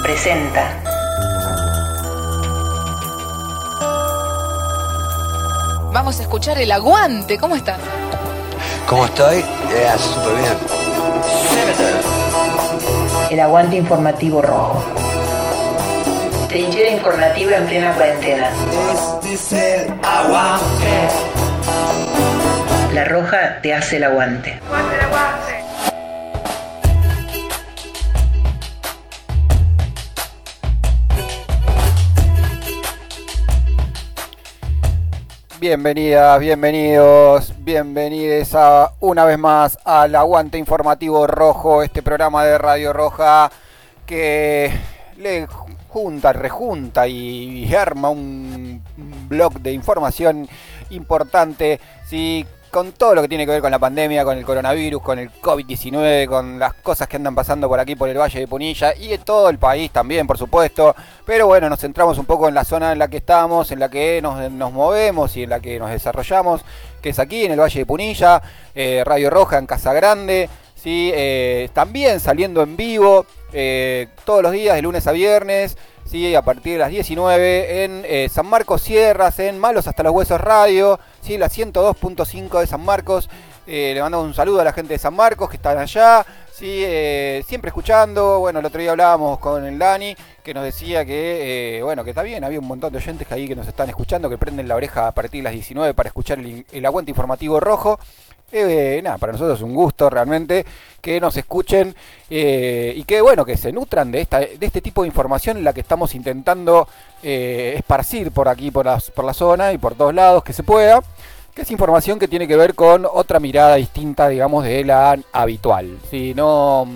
presenta Vamos a escuchar El Aguante. ¿Cómo estás? ¿Cómo estoy? Súper bien. el aguante informativo rojo. Trinchera informativa en plena cuarentena. Este es el aguante. La Roja te hace el aguante. Bienvenidas, bienvenidos, bienvenides a una vez más al Aguante Informativo Rojo, este programa de Radio Roja que le rejunta y arma un blog de información importante, ¿sí? Con todo lo que tiene que ver con la pandemia, con el coronavirus, con el COVID-19, con las cosas que andan pasando por aquí, por el Valle de Punilla y en todo el país también, por supuesto. Pero bueno, nos centramos un poco en la zona en la que estamos, en la que nos movemos y en la que nos desarrollamos, que es aquí en el Valle de Punilla, Radio Roja en Casa Grande, ¿sí? También saliendo en vivo todos los días, de lunes a viernes, ¿sí? A partir de las 19 en San Marcos Sierras, en Malos Hasta los Huesos Radio, ¿sí? La 102.5 de San Marcos. Le mandamos un saludo a la gente de San Marcos que están allá, ¿sí? Siempre escuchando. Bueno, el otro día hablábamos con el Dani, que nos decía que, bueno, que está bien, había un montón de oyentes ahí que nos están escuchando, que prenden la oreja a partir de las 19 para escuchar el Aguante Informativo Rojo. Nada, para nosotros es un gusto realmente que nos escuchen y que bueno, que se nutran de este tipo de información en la que estamos intentando esparcir por aquí, por la zona y por todos lados que se pueda, que es información que tiene que ver con otra mirada distinta, digamos, de la habitual, ¿sí? No,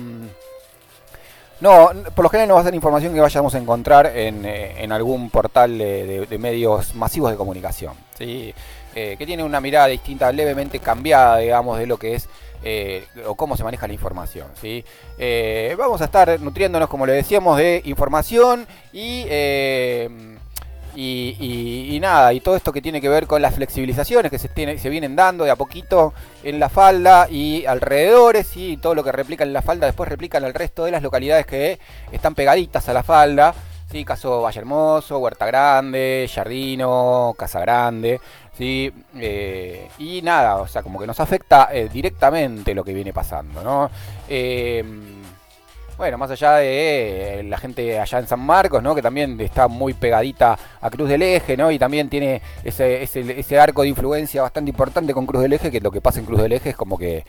por lo general no va a ser información que vayamos a encontrar en algún portal de medios masivos de comunicación, ¿sí? Que tiene una mirada distinta, levemente cambiada, digamos, de lo que es o cómo se maneja la información, ¿sí? Vamos a estar nutriéndonos, como le decíamos, de información y nada, y todo esto que tiene que ver con las flexibilizaciones que se vienen dando de a poquito en la falda y alrededores, y todo lo que replican en la falda después replican al resto de las localidades que están pegaditas a la falda, ¿sí? Caso Valle Hermoso, Huerta Grande, Jardino, Casa Grande, ¿sí? Y nada, o sea, como que nos afecta directamente lo que viene pasando, ¿no? Bueno, más allá de la gente allá en San Marcos, ¿no? Que también está muy pegadita a Cruz del Eje, ¿no? Y también tiene ese arco de influencia bastante importante con Cruz del Eje, que lo que pasa en Cruz del Eje es como que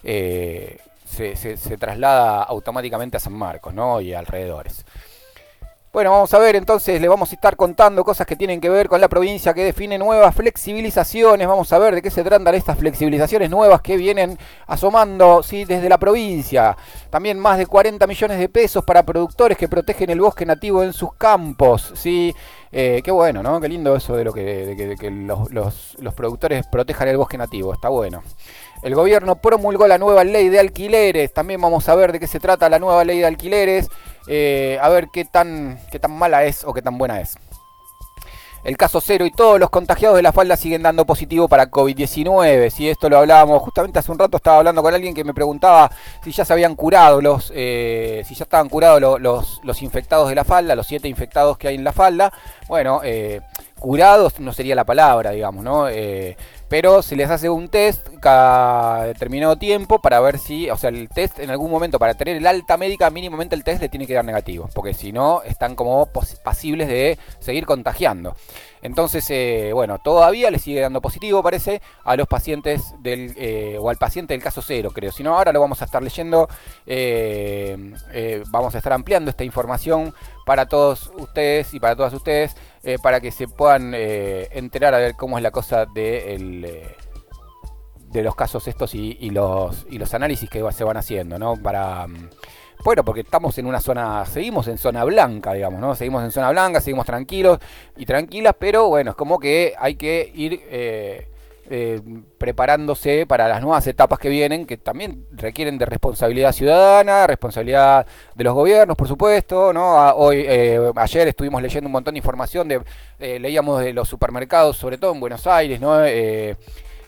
se traslada automáticamente a San Marcos, ¿no? Y alrededores. Bueno, vamos a ver, entonces le vamos a estar contando cosas que tienen que ver con la provincia, que define nuevas flexibilizaciones. Vamos a ver de qué se tratan estas flexibilizaciones nuevas que vienen asomando, ¿sí? Desde la provincia. También más de 40 millones de pesos para productores que protegen el bosque nativo en sus campos, ¿sí? Qué bueno, ¿no? Qué lindo eso de lo que los productores protejan el bosque nativo, está bueno. El gobierno promulgó la nueva ley de alquileres. También vamos a ver de qué se trata la nueva ley de alquileres. A ver qué tan mala es o qué tan buena es. El caso cero y todos los contagiados de la falda siguen dando positivo para COVID-19. Si esto lo hablábamos justamente hace un rato, estaba hablando con alguien que me preguntaba si ya se habían curado si ya estaban curados los infectados de la falda, los 7 infectados que hay en la falda. Bueno, curados no sería la palabra, digamos, ¿no? Pero se les hace un test cada determinado tiempo para ver si, o sea, el test en algún momento, para tener el alta médica, mínimamente el test le tiene que dar negativo, porque si no, están como pasibles de seguir contagiando. Entonces, bueno, todavía le sigue dando positivo, parece, a los pacientes o al paciente del caso cero, creo. Si no, ahora lo vamos a estar leyendo, vamos a estar ampliando esta información para todos ustedes y para todas ustedes, para que se puedan enterar a ver cómo es la cosa de los casos estos y los análisis que se van haciendo, ¿no? Bueno, porque estamos en una zona, seguimos en zona blanca, digamos, ¿no? Seguimos en zona blanca, seguimos tranquilos y tranquilas, pero bueno, es como que hay que ir preparándose para las nuevas etapas que vienen, que también requieren de responsabilidad ciudadana, responsabilidad de los gobiernos, por supuesto, ¿no? Ayer estuvimos leyendo un montón de información, leíamos de los supermercados, sobre todo en Buenos Aires, ¿no? Que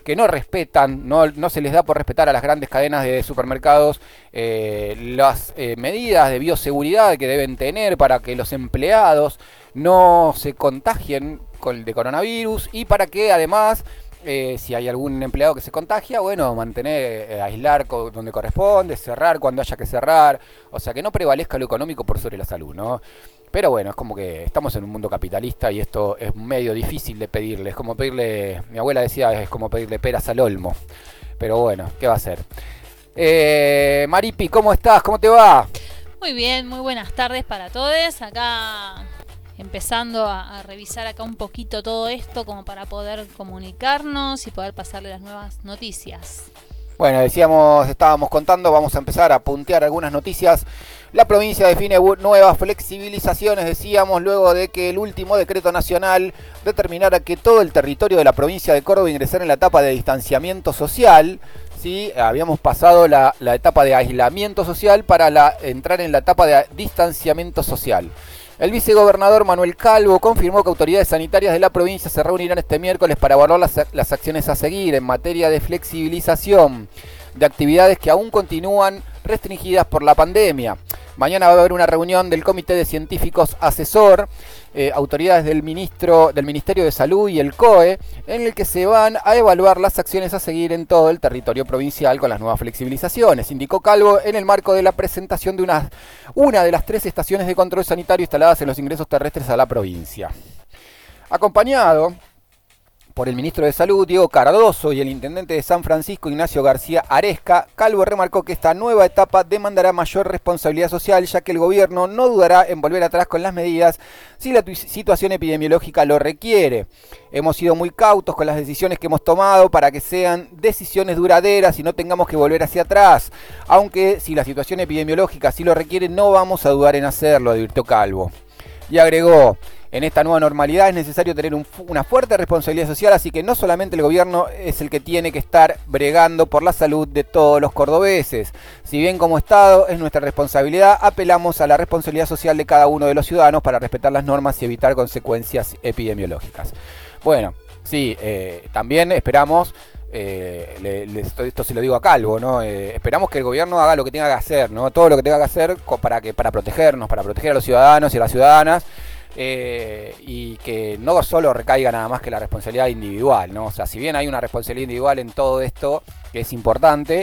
que no respetan, no se les da por respetar a las grandes cadenas de supermercados las medidas de bioseguridad que deben tener para que los empleados no se contagien de coronavirus y para que además si hay algún empleado que se contagia, bueno, mantener, aislar donde corresponde, cerrar cuando haya que cerrar, o sea, que no prevalezca lo económico por sobre la salud, ¿no? Pero bueno, es como que estamos en un mundo capitalista y esto es medio difícil de pedirle, es como pedirle, mi abuela decía, es como pedirle peras al olmo, pero bueno, ¿qué va a hacer? Maripi, ¿cómo estás? ¿Cómo te va? Muy bien, muy buenas tardes para todos, acá empezando a revisar acá un poquito todo esto como para poder comunicarnos y poder pasarle las nuevas noticias. Bueno, estábamos contando, vamos a empezar a puntear algunas noticias. La provincia define nuevas flexibilizaciones, decíamos, luego de que el último decreto nacional determinara que todo el territorio de la provincia de Córdoba ingresara en la etapa de distanciamiento social. Sí, habíamos pasado la etapa de aislamiento social para entrar en la etapa de distanciamiento social. El vicegobernador Manuel Calvo confirmó que autoridades sanitarias de la provincia se reunirán este miércoles para evaluar las acciones a seguir en materia de flexibilización de actividades que aún continúan restringidas por la pandemia. Mañana va a haber una reunión del Comité de Científicos Asesor, autoridades del Ministerio de Salud y el COE, en el que se van a evaluar las acciones a seguir en todo el territorio provincial con las nuevas flexibilizaciones, indicó Calvo en el marco de la presentación de una de las 3 estaciones de control sanitario instaladas en los ingresos terrestres a la provincia. Acompañado por el ministro de Salud, Diego Cardoso, y el intendente de San Francisco, Ignacio García Aresca, Calvo remarcó que esta nueva etapa demandará mayor responsabilidad social, ya que el gobierno no dudará en volver atrás con las medidas si la situación epidemiológica lo requiere. Hemos sido muy cautos con las decisiones que hemos tomado para que sean decisiones duraderas y no tengamos que volver hacia atrás. Aunque si la situación epidemiológica sí lo requiere, no vamos a dudar en hacerlo, advirtió Calvo. Y agregó: en esta nueva normalidad es necesario tener una fuerte responsabilidad social, así que no solamente el gobierno es el que tiene que estar bregando por la salud de todos los cordobeses. Si bien como Estado es nuestra responsabilidad, apelamos a la responsabilidad social de cada uno de los ciudadanos para respetar las normas y evitar consecuencias epidemiológicas. Bueno, sí, también esperamos, esto se lo digo a Calvo, ¿no? Esperamos que el gobierno haga lo que tenga que hacer, ¿no? Todo lo que tenga que hacer para protegernos, para proteger a los ciudadanos y a las ciudadanas. Y que no solo recaiga nada más que la responsabilidad individual, ¿no? O sea, si bien hay una responsabilidad individual en todo esto, que es importante,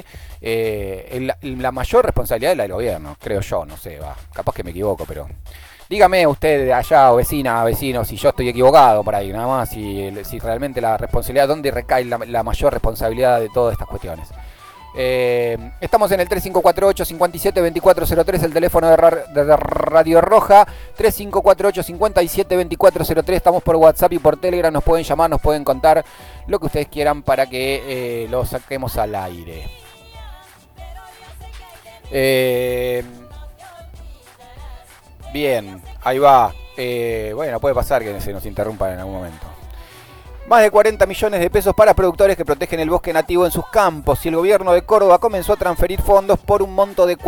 la mayor responsabilidad es la del gobierno, creo yo, no sé, capaz que me equivoco, pero dígame usted de allá, o vecino, si yo estoy equivocado por ahí, nada más, si realmente la responsabilidad, ¿dónde recae la mayor responsabilidad de todas estas cuestiones? Estamos en el 3548-572403, el teléfono de Radio Roja, 3548-572403. Estamos por WhatsApp y por Telegram, nos pueden llamar, nos pueden contar lo que ustedes quieran para que lo saquemos al aire. Bien, ahí va. Bueno, puede pasar que se nos interrumpan en algún momento. Más de 40 millones de pesos para productores que protegen el bosque nativo en sus campos, y el gobierno de Córdoba comenzó a transferir fondos por un monto de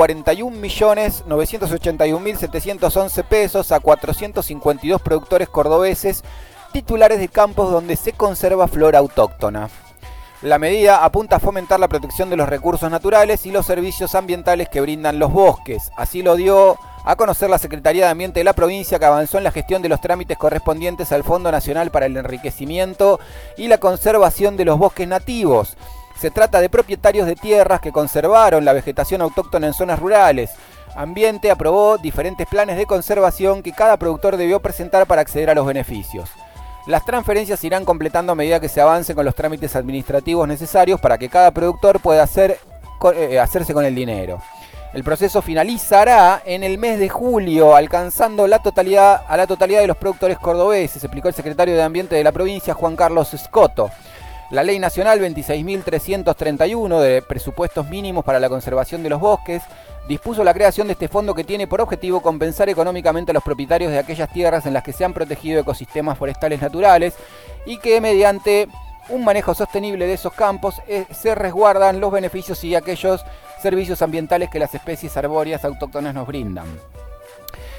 41.981.711 pesos a 452 productores cordobeses titulares de campos donde se conserva flora autóctona. La medida apunta a fomentar la protección de los recursos naturales y los servicios ambientales que brindan los bosques. Así lo dio a conocer la Secretaría de Ambiente de la provincia, que avanzó en la gestión de los trámites correspondientes al Fondo Nacional para el Enriquecimiento y la Conservación de los Bosques Nativos. Se trata de propietarios de tierras que conservaron la vegetación autóctona en zonas rurales. Ambiente aprobó diferentes planes de conservación que cada productor debió presentar para acceder a los beneficios. Las transferencias irán completando a medida que se avance con los trámites administrativos necesarios para que cada productor pueda hacerse con el dinero. El proceso finalizará en el mes de julio, alcanzando a la totalidad de los productores cordobeses, explicó el secretario de Ambiente de la provincia, Juan Carlos Escoto. La Ley Nacional 26.331 de presupuestos mínimos para la conservación de los bosques dispuso la creación de este fondo, que tiene por objetivo compensar económicamente a los propietarios de aquellas tierras en las que se han protegido ecosistemas forestales naturales y que mediante un manejo sostenible de esos campos se resguardan los beneficios y aquellos servicios ambientales que las especies arbóreas autóctonas nos brindan.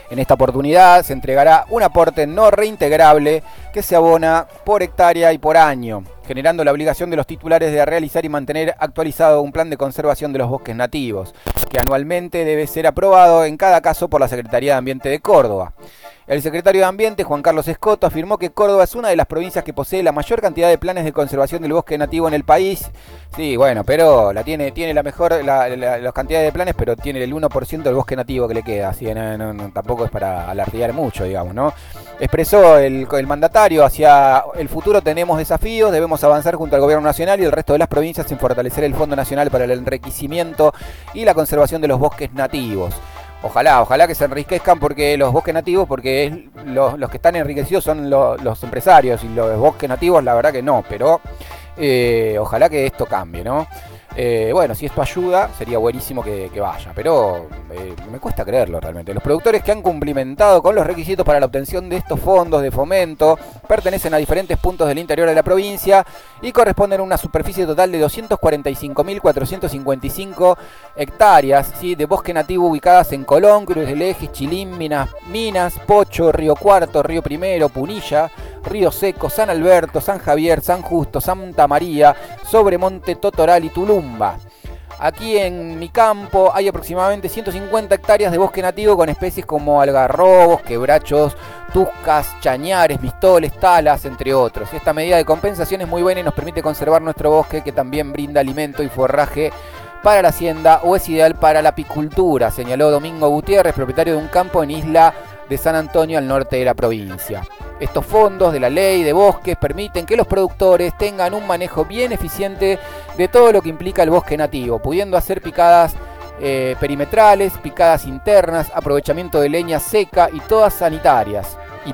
En esta oportunidad se entregará un aporte no reintegrable que se abona por hectárea y por año, generando la obligación de los titulares de realizar y mantener actualizado un plan de conservación de los bosques nativos, que anualmente debe ser aprobado en cada caso por la Secretaría de Ambiente de Córdoba. El secretario de Ambiente, Juan Carlos Escoto, afirmó que Córdoba es una de las provincias que posee la mayor cantidad de planes de conservación del bosque nativo en el país. Sí, bueno, pero tiene la mejor, las cantidades de planes, pero tiene el 1% del bosque nativo que le queda. Así que tampoco es para alardear mucho, digamos, ¿no? Expresó el mandatario: hacia el futuro tenemos desafíos, debemos avanzar junto al gobierno nacional y el resto de las provincias en fortalecer el Fondo Nacional para el enriquecimiento y la conservación de los bosques nativos. Ojalá que se enriquezcan porque los bosques nativos, porque los que están enriquecidos son los empresarios, y los bosques nativos la verdad que no, pero ojalá que esto cambie, ¿no? Bueno, si esto ayuda, sería buenísimo que vaya, pero me cuesta creerlo realmente. Los productores que han cumplimentado con los requisitos para la obtención de estos fondos de fomento pertenecen a diferentes puntos del interior de la provincia y corresponden a una superficie total de 245.455 hectáreas, ¿sí?, de bosque nativo ubicadas en Colón, Cruz del Eje, Chilín, Minas, Pocho, Río Cuarto, Río Primero, Punilla, Río Seco, San Alberto, San Javier, San Justo, Santa María, Sobremonte, Totoral y Tulumba. Aquí en mi campo hay aproximadamente 150 hectáreas de bosque nativo con especies como algarrobos, quebrachos, tuscas, chañares, mistoles, talas, entre otros. Esta medida de compensación es muy buena y nos permite conservar nuestro bosque, que también brinda alimento y forraje para la hacienda, o es ideal para la apicultura, señaló Domingo Gutiérrez, propietario de un campo en Isla de San Antonio, al norte de la provincia. Estos fondos de la ley de bosques permiten que los productores tengan un manejo bien eficiente de todo lo que implica el bosque nativo, pudiendo hacer picadas perimetrales, picadas internas, aprovechamiento de leña seca y podas sanitarias.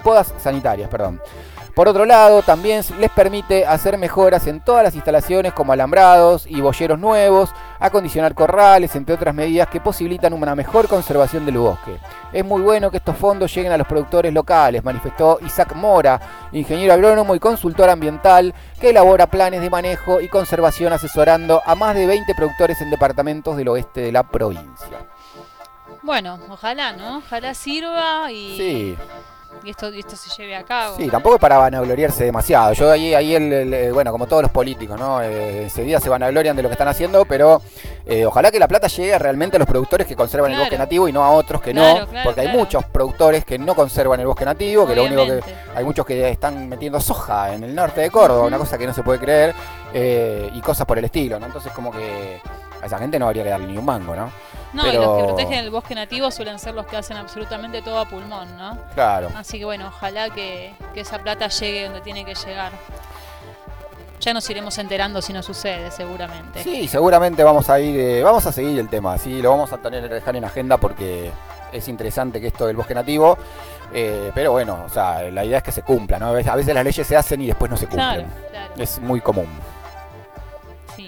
Por otro lado, también les permite hacer mejoras en todas las instalaciones, como alambrados y boyeros nuevos, acondicionar corrales, entre otras medidas que posibilitan una mejor conservación del bosque. Es muy bueno que estos fondos lleguen a los productores locales, manifestó Isaac Mora, ingeniero agrónomo y consultor ambiental, que elabora planes de manejo y conservación asesorando a más de 20 productores en departamentos del oeste de la provincia. Bueno, ojalá, ¿no? Ojalá sirva y... Sí. Y esto se lleve a cabo. Sí, tampoco es para vanagloriarse demasiado. Yo bueno, como todos los políticos, ¿no? Enseguida se vanaglorian de lo que están haciendo, pero ojalá que la plata llegue realmente a los productores que conservan el bosque nativo y no a otros que no, porque hay muchos productores que no conservan el bosque nativo, que obviamente. Lo único que hay muchos que están metiendo soja en el norte de Córdoba, una cosa que no se puede creer, y cosas por el estilo, ¿no? Entonces como que a esa gente no habría que darle ni un mango, ¿no? No, pero... y los que protegen el bosque nativo suelen ser los que hacen absolutamente todo a pulmón, ¿no? Claro. Así que bueno, ojalá que esa plata llegue donde tiene que llegar. Ya nos iremos enterando si no sucede, seguramente. Sí, seguramente vamos a seguir el tema, sí, lo vamos a dejar en agenda porque es interesante que esto del bosque nativo, pero bueno, o sea, la idea es que se cumpla, ¿no? A veces las leyes se hacen y después no se cumplen. Claro. Es muy común. Sí.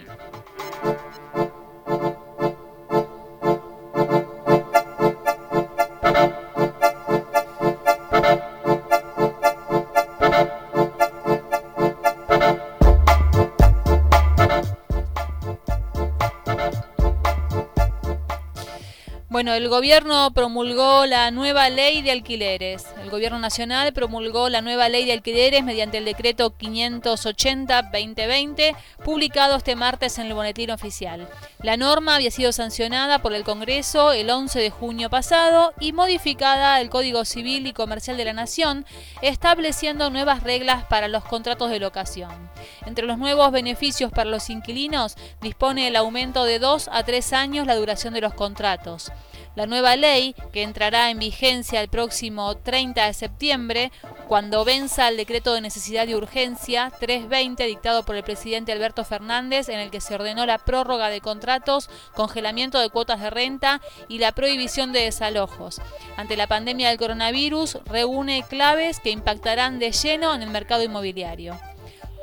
Bueno, el gobierno promulgó la nueva ley de alquileres. El gobierno nacional promulgó la nueva ley de alquileres mediante el decreto 580-2020, publicado este martes en el Boletín Oficial. La norma había sido sancionada por el Congreso el 11 de junio pasado y modificada el Código Civil y Comercial de la Nación, estableciendo nuevas reglas para los contratos de locación. Entre los nuevos beneficios para los inquilinos, dispone el aumento de 2 a 3 años la duración de los contratos. La nueva ley, que entrará en vigencia el próximo 30 de septiembre, cuando venza el decreto de necesidad y urgencia 320 dictado por el presidente Alberto Fernández, en el que se ordenó la prórroga de contratos, congelamiento de cuotas de renta y la prohibición de desalojos. Ante la pandemia del coronavirus, reúne claves que impactarán de lleno en el mercado inmobiliario.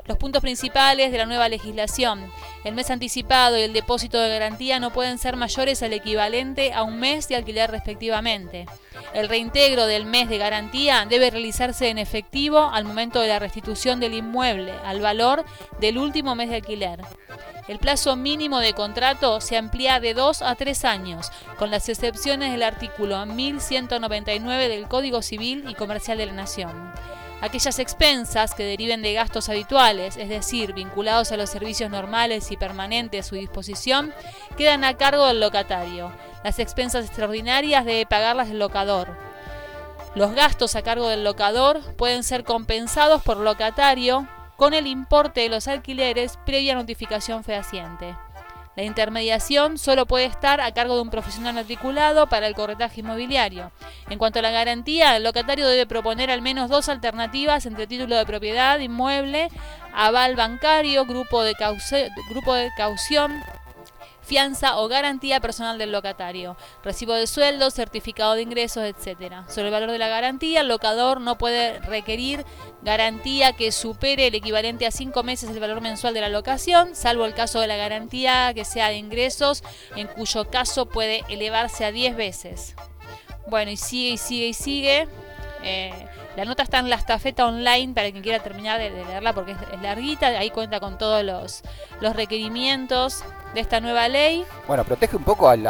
Los puntos principales de la nueva legislación. El mes anticipado y el depósito de garantía no pueden ser mayores al equivalente a un mes de alquiler respectivamente. El reintegro del mes de garantía debe realizarse en efectivo al momento de la restitución del inmueble al valor del último mes de alquiler. El plazo mínimo de contrato se amplía de 2 a 3 años, con las excepciones del artículo 1199 del Código Civil y Comercial de la Nación. Aquellas expensas que deriven de gastos habituales, es decir, vinculados a los servicios normales y permanentes a su disposición, quedan a cargo del locatario. Las expensas extraordinarias debe pagarlas el locador. Los gastos a cargo del locador pueden ser compensados por locatario con el importe de los alquileres previa notificación fehaciente. La intermediación solo puede estar a cargo de un profesional matriculado para el corretaje inmobiliario. En cuanto a la garantía, el locatario debe proponer al menos 2 alternativas entre título de propiedad, inmueble, aval bancario, grupo de caución, fianza o garantía personal del locatario, recibo de sueldo, certificado de ingresos, etc. Sobre el valor de la garantía, el locador no puede requerir garantía que supere el equivalente a 5 meses el valor mensual de la locación, salvo el caso de la garantía que sea de ingresos, en cuyo caso puede elevarse a 10 veces. Bueno, y sigue. La nota está en la estafeta online para quien quiera terminar de leerla porque es larguita, ahí cuenta con todos los requerimientos de esta nueva ley. Bueno, protege un poco al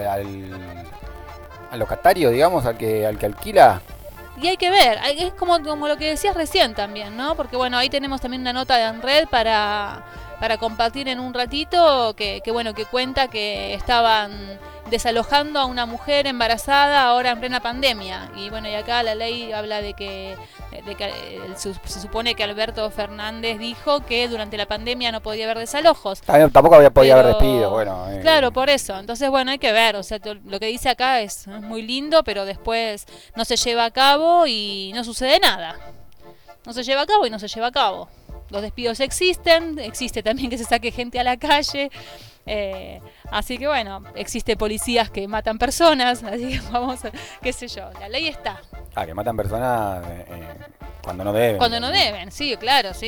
locatario, digamos, al que alquila. Y hay que ver, es como lo que decías recién también, ¿no? Porque bueno, ahí tenemos también una nota de Enred para compartir en un ratito que cuenta que estaban desalojando a una mujer embarazada ahora en plena pandemia. Y bueno, y acá la ley habla de que se supone que Alberto Fernández dijo que durante la pandemia no podía haber desalojos. Tampoco podía haber despido, bueno. Claro, por eso. Entonces, bueno, hay que ver. O sea, lo que dice acá es muy lindo, pero después no se lleva a cabo y no sucede nada. No se lleva a cabo y no se lleva a cabo. Los despidos existen, existe también que se saque gente a la calle. Así que bueno, existe policías que matan personas, así que vamos a, qué sé yo, la ley está. Que matan personas cuando no deben. Cuando no deben, sí, claro, sí.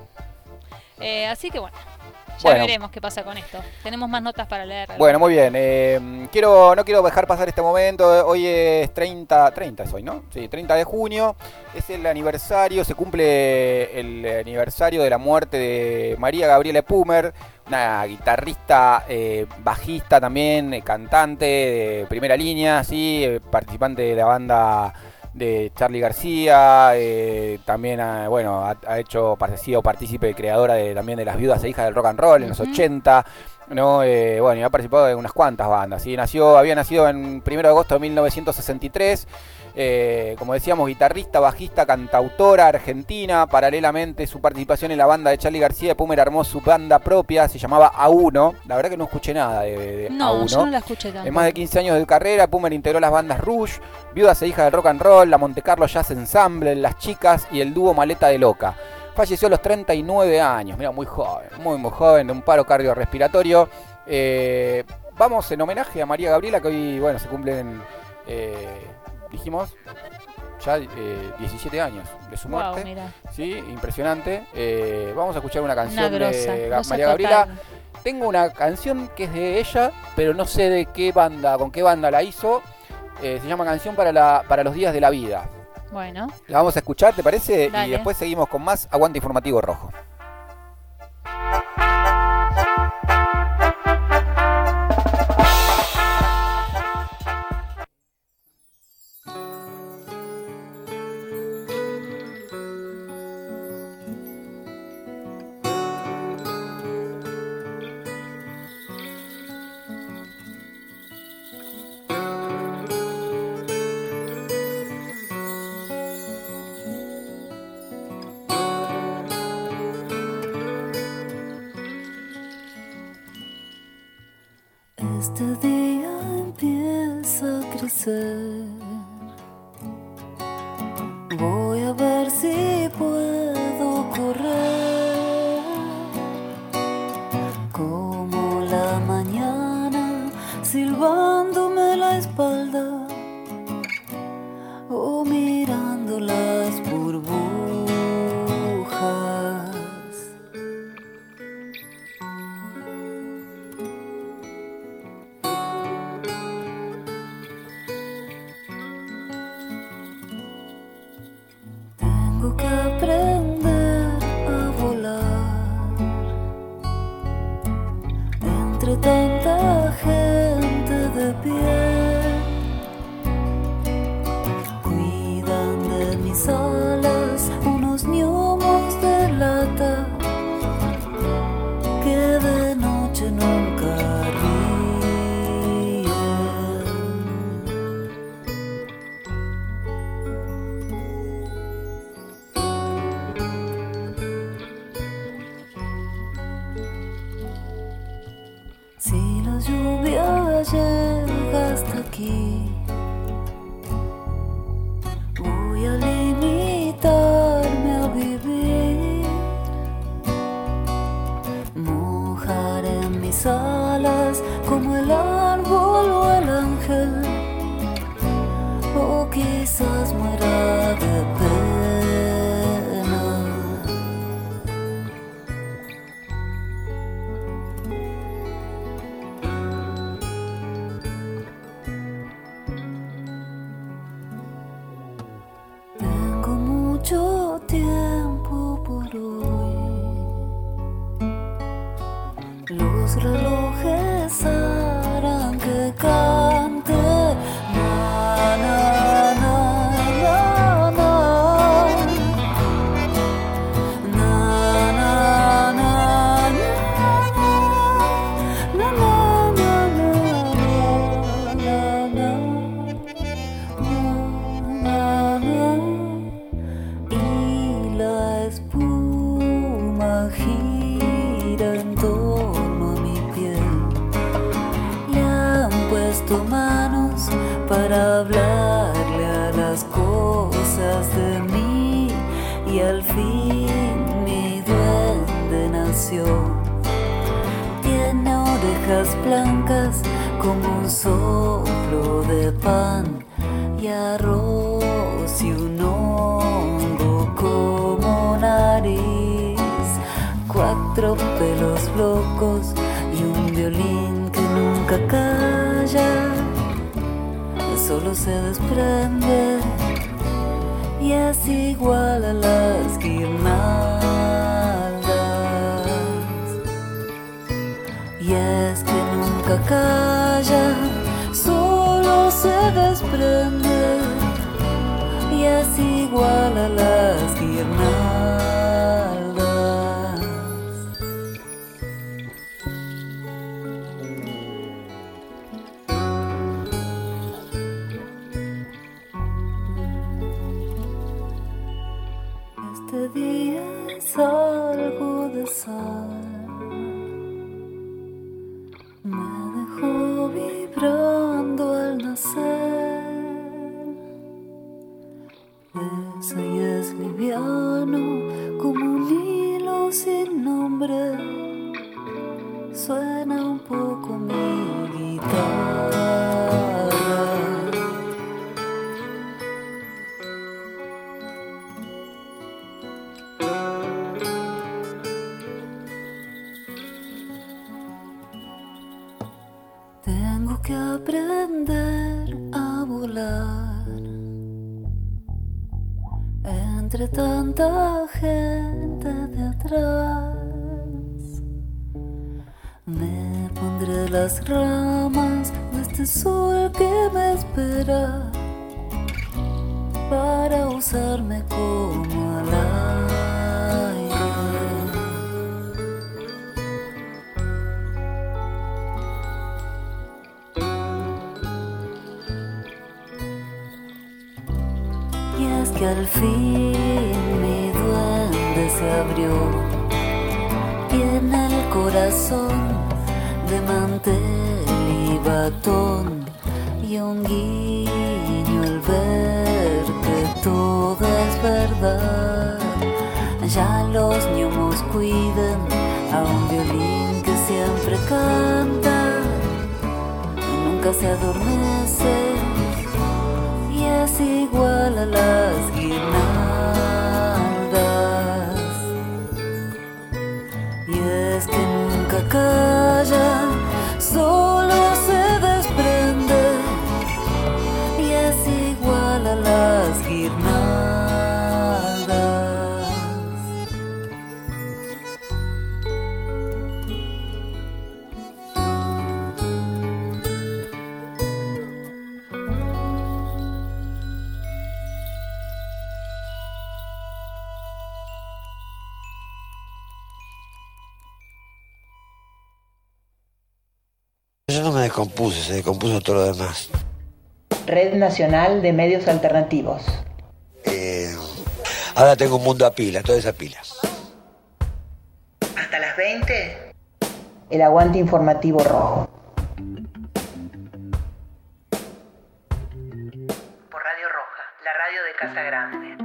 Así que bueno, ya veremos qué pasa con esto. Tenemos más notas para leer. Bueno, muy bien. No quiero dejar pasar este momento. Hoy es 30 es hoy, ¿no? Sí, 30 de junio. Es el aniversario, se cumple el aniversario de la muerte de María Gabriela Epumer, una guitarrista, bajista también, cantante de primera línea, sí, participante de la banda de Charly García, también ha sido partícipe creadora también de Las Viudas e Hijas del Rock and Roll en los 80, ¿no? Y ha participado en unas cuantas bandas, ¿sí? Había nacido en 1 de agosto de 1963, como decíamos, guitarrista, bajista, cantautora argentina. Paralelamente su participación en la banda de Charly García, Epumer armó su banda propia, se llamaba A1. La verdad que no escuché nada de A1. Yo no la escuché tanto. En más de 15 años de carrera, Epumer integró las bandas Rush, Viudas e Hijas del Rock and Roll, la Monte Carlo Jazz Ensemble, Las Chicas y el dúo Maleta de Loca. Falleció a los 39 años, mira, muy joven, muy joven, de un paro cardiorrespiratorio. Vamos en homenaje a María Gabriela, que hoy, se cumplen, dijimos, ya 17 años de su muerte. Wow, mira. Sí, impresionante. Vamos a escuchar una canción de grosa María Gabriela. Tengo una canción que es de ella, pero no sé de qué banda, con qué banda la hizo. Se llama Canción para los días de la vida. Bueno. La vamos a escuchar, ¿te parece? Dale. Y después seguimos con más Aguante Informativo Rojo. Este día empieza a crecer. Voy a ver si puedo correr como la mañana, silbándome la espalda o mirando las burbujas. Tengo que aprender a volar entre tanta gente de pie. Cuidan de mis alas unos gnomos de lata que de noche nunca ríen. Si la lluvia llega hasta aquí, voy a limitarme a vivir. Mojaré mis alas como el árbol o el ángel, o quizás muera de pena. Tengo mucho tiempo por hoy. Los relojes harán que cante na, na, na, na, na. Na, na, na, na, na, na, na, na. Y la espuma gira en torno a mi piel. Le han puesto manos para hablarle a las cosas de mí, y al fin mi duende nació. Tiene orejas blancas como un soplo de pan, y arroz y un hongo como nariz. 4 pelos locos y un violín que nunca calla. Solo se desprende y es igual a las guirnaldas. Y es que nunca calla, solo se desprende y es igual a las guirnaldas. Este día es algo de sal, me dejó vibrando al nacer. Ese y es liviano como un hilo sin nombre. Suena un poco mi guitarra. Tengo que aprender a volar entre tanta gente de atrás. Me pondré las ramas de este sol que me espera para usarme como al aire. Y es que al fin mi duende se abrió, tiene el corazón de mantel y batón, y un guiño al ver que todo es verdad. Ya los gnomos cuidan a un violín que siempre canta, nunca se adormece y es igual a las guirnaldas. Y es que nunca calla, solo se desprende y es igual a las guirnaldas. descompuso, se descompuso todo lo demás. Red Nacional de Medios Alternativos. Ahora tengo un mundo a pila, toda esa pila. Hasta las 20, el aguante informativo rojo. Por Radio Roja, la radio de Casa Grande.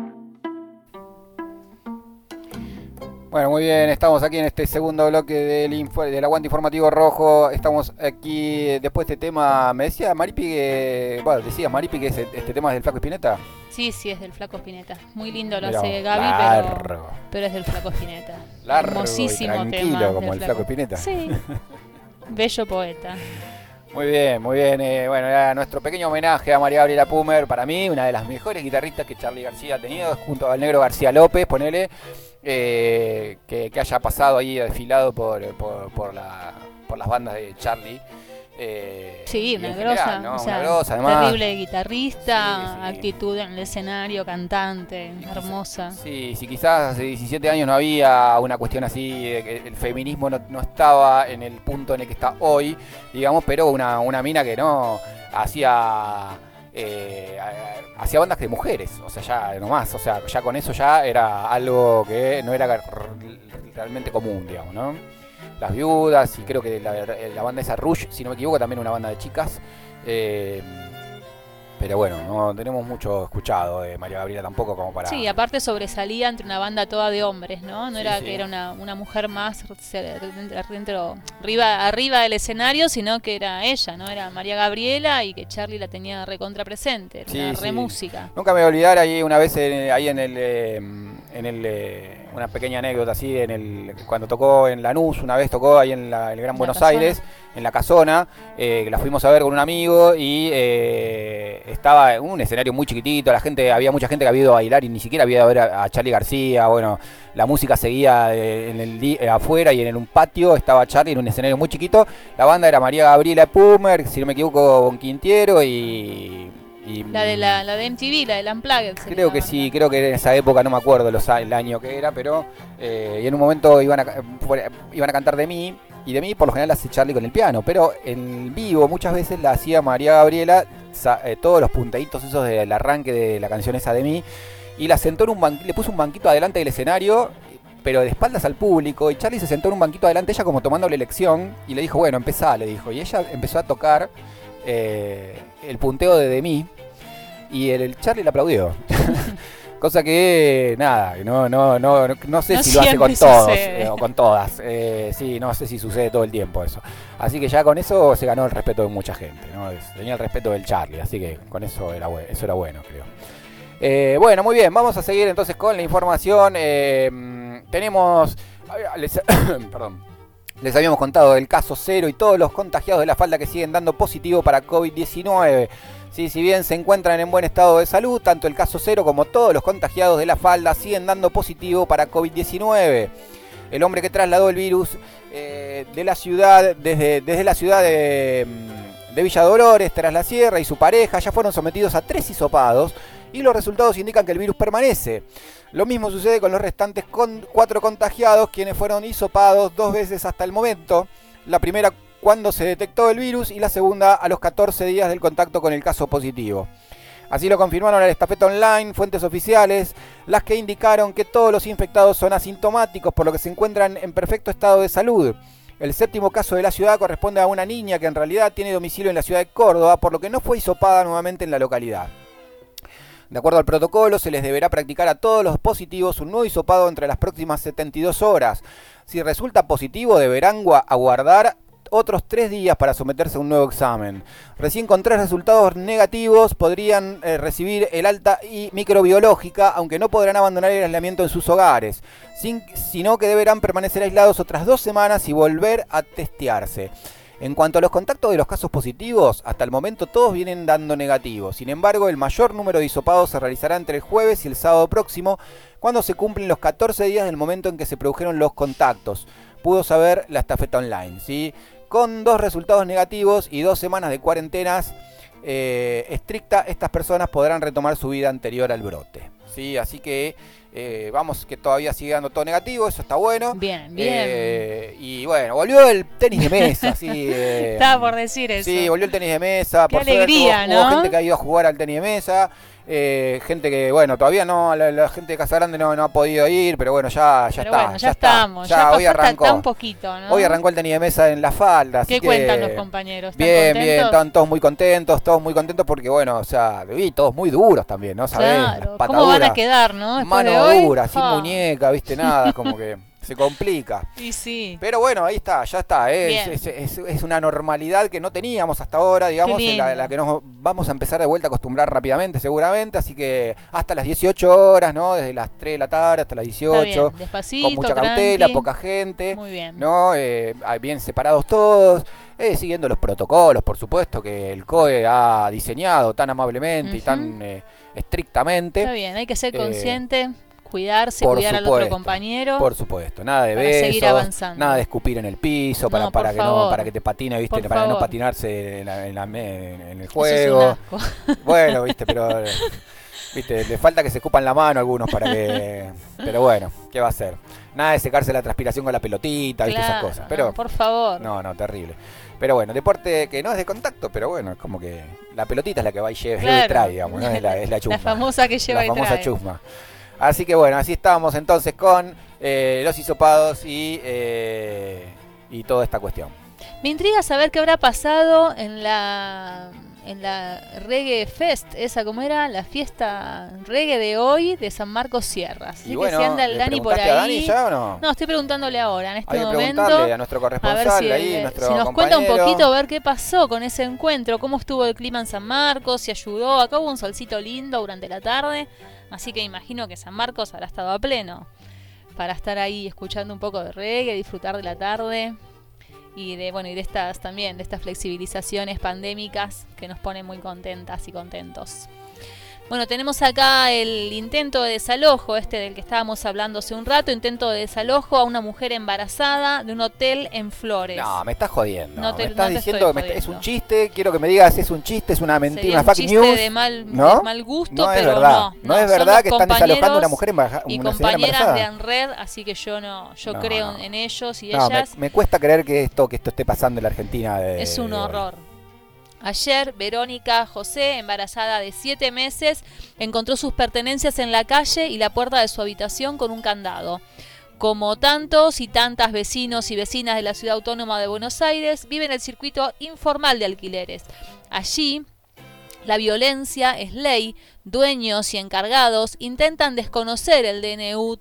Bueno, muy bien, estamos aquí en este segundo bloque del aguante informativo rojo. Estamos aquí después de este tema. Me decía Maripi que, bueno, decías Maripi que este tema es del Flaco Spinetta. Sí, es del Flaco Spinetta. Muy lindo lo Pero hace Gaby, largo. pero es del Flaco Spinetta. Largo Hermosísimo y tranquilo tema como del el Flaco Spinetta. Sí, bello poeta. Muy bien, muy bien. Bueno, era nuestro pequeño homenaje a María Gabriela Pumer. Para mí, una de las mejores guitarristas que Charly García ha tenido, junto al negro García López, ponele, que haya pasado ahí desfilado por las bandas de Charly. Sí, una grosa, general, ¿no? o sea, una grosa, además. terrible guitarrista, Sí. actitud en el escenario, cantante, hermosa. Sí, si quizás hace 17 años no había una cuestión así, de que el feminismo no estaba en el punto en el que está hoy, digamos, pero una mina que no hacía bandas de mujeres, o sea, ya nomás, o sea, ya con eso ya era algo que no era realmente común, digamos, ¿no? Las Viudas, y creo que la banda esa Rush, si no me equivoco, también una banda de chicas. Pero bueno, no tenemos mucho escuchado de María Gabriela tampoco como para... Sí, aparte sobresalía entre una banda toda de hombres, ¿no? No Sí, era sí. que era una mujer más arriba del escenario, sino que era ella, ¿no? Era María Gabriela y que Charly la tenía recontra presente, era Sí, una sí. re música. Nunca me voy a olvidar ahí una vez una pequeña anécdota así, cuando tocó en Lanús, una vez tocó ahí en el Gran Buenos Casona. Aires, en la Casona, que la fuimos a ver con un amigo y estaba en un escenario muy chiquitito, había mucha gente que había ido a bailar y ni siquiera había ido a ver a Charly García, bueno, la música seguía afuera y en un patio estaba Charly en un escenario muy chiquito, la banda era María Gabriela Pumer, si no me equivoco, Bon Quintiero y La de MTV, la del Unplugged. creo que sí, creo que en esa época, no me acuerdo el año que era, pero y en un momento iban a cantar de mí, y de mí por lo general la hace Charly con el piano, pero en vivo muchas veces la hacía María Gabriela, todos los puntaditos esos del arranque de la canción esa de mí, y la sentó le puso un banquito adelante del escenario, pero de espaldas al público, y Charly se sentó en un banquito adelante, ella como tomando la elección, y le dijo, bueno, empezá, le dijo, y ella empezó a tocar el punteo de mí, y el Charly le aplaudió. Cosa que, nada, no sé No si lo hace con siempre todos sucede. o con todas. Sí, no sé si sucede todo el tiempo eso. Así que ya con eso se ganó el respeto de mucha gente, ¿no? Tenía el respeto del Charly, así que con eso era bueno, creo. Bueno, muy bien, vamos a seguir entonces con la información. Tenemos... Perdón. Les habíamos contado del caso cero y todos los contagiados de la falda que siguen dando positivo para COVID-19. Sí, si bien se encuentran en buen estado de salud, tanto el caso cero como todos los contagiados de la falda siguen dando positivo para COVID-19. El hombre que trasladó el virus de la ciudad, desde la ciudad de Villa Dolores, tras la Sierra, y su pareja ya fueron sometidos a 3 hisopados y los resultados indican que el virus permanece. Lo mismo sucede con los restantes 4 contagiados, quienes fueron hisopados 2 veces hasta el momento. La primera cuando se detectó el virus y la segunda a los 14 días del contacto con el caso positivo. Así lo confirmaron al Estafeta Online fuentes oficiales, las que indicaron que todos los infectados son asintomáticos, por lo que se encuentran en perfecto estado de salud. El 7º caso de la ciudad corresponde a una niña que en realidad tiene domicilio en la ciudad de Córdoba, por lo que no fue hisopada nuevamente en la localidad. De acuerdo al protocolo, se les deberá practicar a todos los positivos un nuevo hisopado entre las próximas 72 horas. Si resulta positivo, deberán aguardar otros 3 días para someterse a un nuevo examen. Recién con 3 resultados negativos podrían recibir el alta y microbiológica, aunque no podrán abandonar el aislamiento en sus hogares, sino que deberán permanecer aislados otras 2 semanas y volver a testearse. En cuanto a los contactos de los casos positivos, hasta el momento todos vienen dando negativos. Sin embargo, el mayor número de hisopados se realizará entre el jueves y el sábado próximo, cuando se cumplen los 14 días del momento en que se produjeron los contactos. Pudo saber la Estafeta Online, ¿sí? Con 2 resultados negativos y 2 semanas de cuarentenas estricta, estas personas podrán retomar su vida anterior al brote. ¿sí? Así que vamos, que todavía sigue dando todo negativo, eso está bueno. Bien, bien. Y bueno, volvió el tenis de mesa, sí. Estaba por decir eso. Sí, volvió el tenis de mesa. Qué por alegría, suerte, ¿no? hubo gente que ha ido a jugar al tenis de mesa. Gente que, bueno, todavía no, la gente de Casa Grande no ha podido ir, pero bueno, ya Pero está. bueno, ya estamos. Ya Ya hoy pasó arrancó. tan poquito, ¿no? Hoy arrancó el tenis de mesa en La Falda. ¿Qué así que, cuentan los compañeros? ¿Están bien, contentos? están todos muy contentos porque, bueno, o sea, vi todos muy duros también, ¿no? ¿Sabés? Claro. Las ¿Cómo van a pataduras, quedar, no? Después mano de hoy, dura, sin muñeca, viste, nada, como que se complica. Y sí. Pero bueno, ahí está, ya está. Bien. Es una normalidad que no teníamos hasta ahora, digamos, Qué en lindo. la que nos vamos a empezar de vuelta a acostumbrar rápidamente, seguramente. Así que hasta las 18 horas, ¿no? Desde las 3 de la tarde hasta las Está 18. bien. Despacito, Con mucha cautela, tranqui. poca gente. Muy bien. ¿No? Bien separados todos. Siguiendo los protocolos, por supuesto, que el COE ha diseñado tan amablemente y tan estrictamente. Está bien, hay que ser consciente, cuidarse, Por cuidar al supuesto, otro compañero. Por supuesto, nada de para besos, seguir avanzando. nada de escupir en el piso No, por para favor. que te patine, viste, Por para no favor. patinarse en el Eso juego. es un asco. Bueno, viste, pero viste, le falta que se escupan la mano a algunos para que, pero bueno, ¿qué va a hacer? Nada de secarse la transpiración con la pelotita, viste, esas Claro, cosas. Pero no, por favor. no, terrible. Pero bueno, deporte que no es de contacto, pero bueno, es como que la pelotita es la que va y lleva Claro. y trae, digamos, ¿no? Es la chusma. La famosa que lleva La y famosa trae. chusma. Así que bueno, así estábamos entonces con los hisopados y toda esta cuestión. Me intriga saber qué habrá pasado en la Reggae Fest, esa como era, la fiesta reggae de hoy de San Marcos Sierra. Así Y que bueno, si anda ¿le el Dani por preguntaste a ahí. Dani ya o no? No, estoy preguntándole ahora, en este Hay que momento. preguntarle a nuestro A corresponsal ver si, ahí, nuestro si nos cuenta un compañero. poquito, a ver qué pasó con ese encuentro, cómo estuvo el clima en San Marcos, si ayudó. Acá hubo un solcito lindo durante la tarde, así que imagino que San Marcos habrá estado a pleno para estar ahí escuchando un poco de reggae, disfrutar de la tarde y de estas también, de estas flexibilizaciones pandémicas que nos ponen muy contentas y contentos. Bueno, tenemos acá el intento de desalojo, del que estábamos hablando hace un rato, intento de desalojo a una mujer embarazada de un hotel en Flores. No, me estás jodiendo. No te- me estás no te diciendo estoy que es un jodiendo. chiste. Quiero que me digas si es un chiste, es una mentira, Sería una un fake chiste news. de mal, ¿No? de mal gusto, No es pero verdad. No es son verdad los que están desalojando a una compañeros mujer y una señora compañeras embarazada. de ANRED, así que yo No, creo no. en ellos y No, ellas. me cuesta creer que esto esté pasando en la Argentina. Es un horror. Ayer, Verónica José, embarazada de 7 meses, encontró sus pertenencias en la calle y la puerta de su habitación con un candado. Como tantos y tantas vecinos y vecinas de la Ciudad Autónoma de Buenos Aires, vive en el circuito informal de alquileres. Allí, la violencia es ley. Dueños y encargados intentan desconocer el DNU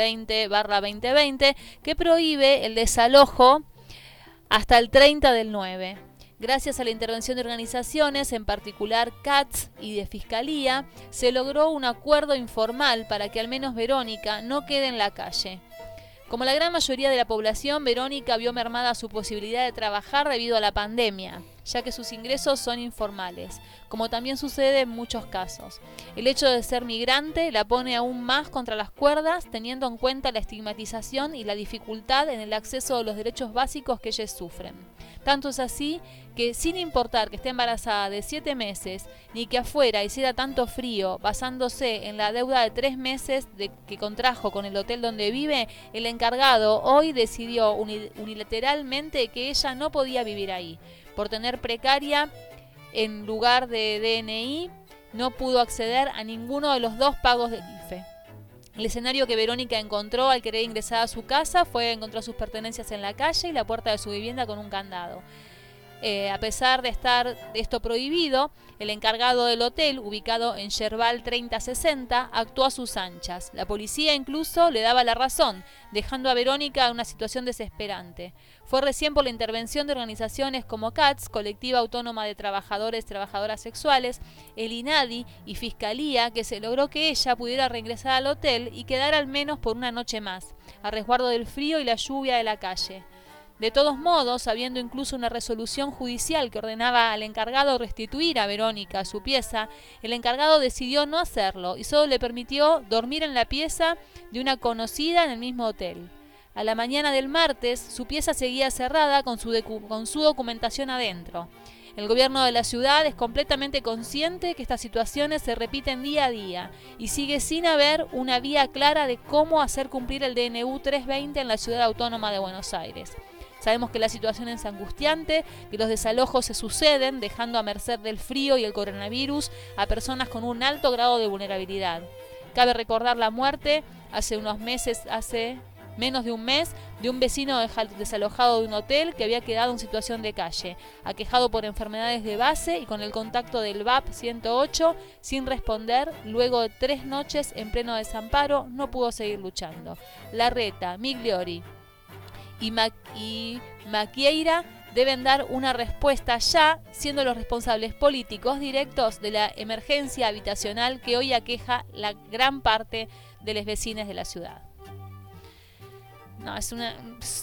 320/2020 que prohíbe el desalojo hasta el 30 del 9. Gracias a la intervención de organizaciones, en particular CATS y de Fiscalía, se logró un acuerdo informal para que al menos Verónica no quede en la calle. Como la gran mayoría de la población, Verónica vio mermada su posibilidad de trabajar debido a la pandemia, ya que sus ingresos son informales, como también sucede en muchos casos. El hecho de ser migrante la pone aún más contra las cuerdas, teniendo en cuenta la estigmatización y la dificultad en el acceso a los derechos básicos que ellas sufren. Tanto es así que, sin importar que esté embarazada de 7 meses, ni que afuera hiciera tanto frío, basándose en la deuda de 3 meses que contrajo con el hotel donde vive, el encargado hoy decidió unilateralmente que ella no podía vivir ahí. Por tener precaria en lugar de DNI, no pudo acceder a ninguno de los 2 pagos del IFE. El escenario que Verónica encontró al querer ingresar a su casa fue encontrar sus pertenencias en la calle y la puerta de su vivienda con un candado. A pesar de estar esto prohibido, el encargado del hotel, ubicado en Yerbal 3060, actuó a sus anchas. La policía incluso le daba la razón, dejando a Verónica en una situación desesperante. Fue recién por la intervención de organizaciones como CATS, Colectiva Autónoma de Trabajadores y Trabajadoras Sexuales, el INADI y Fiscalía, que se logró que ella pudiera reingresar al hotel y quedar al menos por una noche más, a resguardo del frío y la lluvia de la calle. De todos modos, habiendo incluso una resolución judicial que ordenaba al encargado restituir a Verónica a su pieza, el encargado decidió no hacerlo y solo le permitió dormir en la pieza de una conocida en el mismo hotel. A la mañana del martes, su pieza seguía cerrada con su documentación adentro. El gobierno de la ciudad es completamente consciente que estas situaciones se repiten día a día y sigue sin haber una vía clara de cómo hacer cumplir el DNU 320 en la ciudad autónoma de Buenos Aires. Sabemos que la situación es angustiante, que los desalojos se suceden, dejando a merced del frío y el coronavirus a personas con un alto grado de vulnerabilidad. Cabe recordar la muerte hace menos de un mes, de un vecino desalojado de un hotel que había quedado en situación de calle, aquejado por enfermedades de base y con el contacto del VAP 108 sin responder. Luego de 3 noches en pleno desamparo, no pudo seguir luchando. Larreta, Migliori y Maquieira deben dar una respuesta ya, siendo los responsables políticos directos de la emergencia habitacional que hoy aqueja la gran parte de los vecinos de la ciudad. No, es una...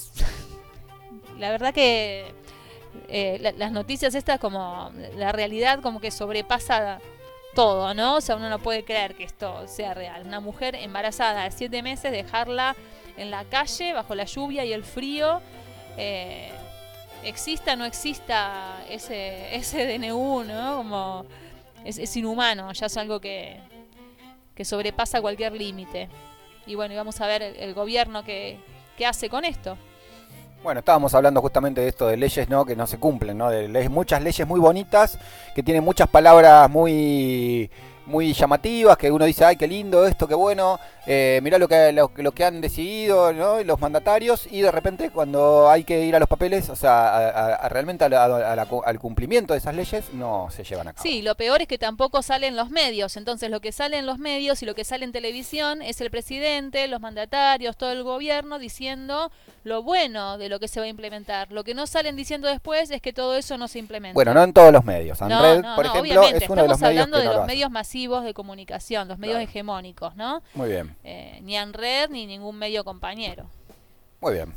La verdad que las noticias estas, como la realidad como que sobrepasa todo, ¿no? O sea, uno no puede creer que esto sea real. Una mujer embarazada de 7 meses, dejarla en la calle bajo la lluvia y el frío, exista o no exista ese DNU, ¿no? Como es inhumano, ya es algo que sobrepasa cualquier límite. Y bueno, y vamos a ver el gobierno que hace con esto. Bueno, estábamos hablando justamente de esto, de leyes, ¿no?, que no se cumplen, ¿no? De muchas leyes muy bonitas, que tienen muchas palabras muy llamativas, que uno dice, ay, qué lindo esto, qué bueno, mirá lo que han decidido, ¿no?, los mandatarios, y de repente cuando hay que ir a los papeles, o sea, realmente al cumplimiento de esas leyes, no se llevan a cabo. Sí, lo peor es que tampoco salen los medios. Entonces lo que sale en los medios y lo que sale en televisión es el presidente, los mandatarios, todo el gobierno diciendo lo bueno de lo que se va a implementar. Lo que no salen diciendo después es que todo eso no se implementa. Bueno, no en todos los medios. ANRED, por ejemplo, obviamente. es uno de los medios que estamos hablando de no los medios masivos de comunicación, los medios Claro. hegemónicos, ¿no? Muy bien. Ni ANRED ni ningún medio compañero. Muy bien.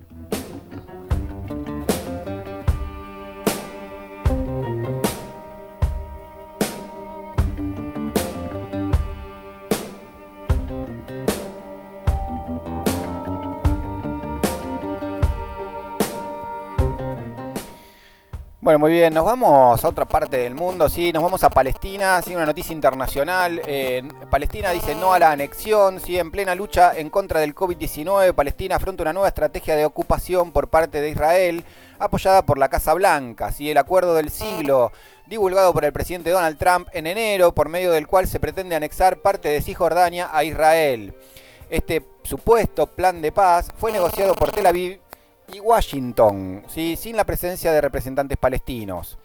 Bueno, muy bien, nos vamos a otra parte del mundo, sí, nos vamos a Palestina, sí, una noticia internacional. Palestina dice no a la anexión, sí, en plena lucha en contra del COVID-19, Palestina afronta una nueva estrategia de ocupación por parte de Israel, apoyada por la Casa Blanca, sí, el acuerdo del siglo divulgado por el presidente Donald Trump en enero, por medio del cual se pretende anexar parte de Cisjordania a Israel. Este supuesto plan de paz fue negociado por Tel Aviv y Washington, ¿sí?, sin la presencia de representantes palestinos.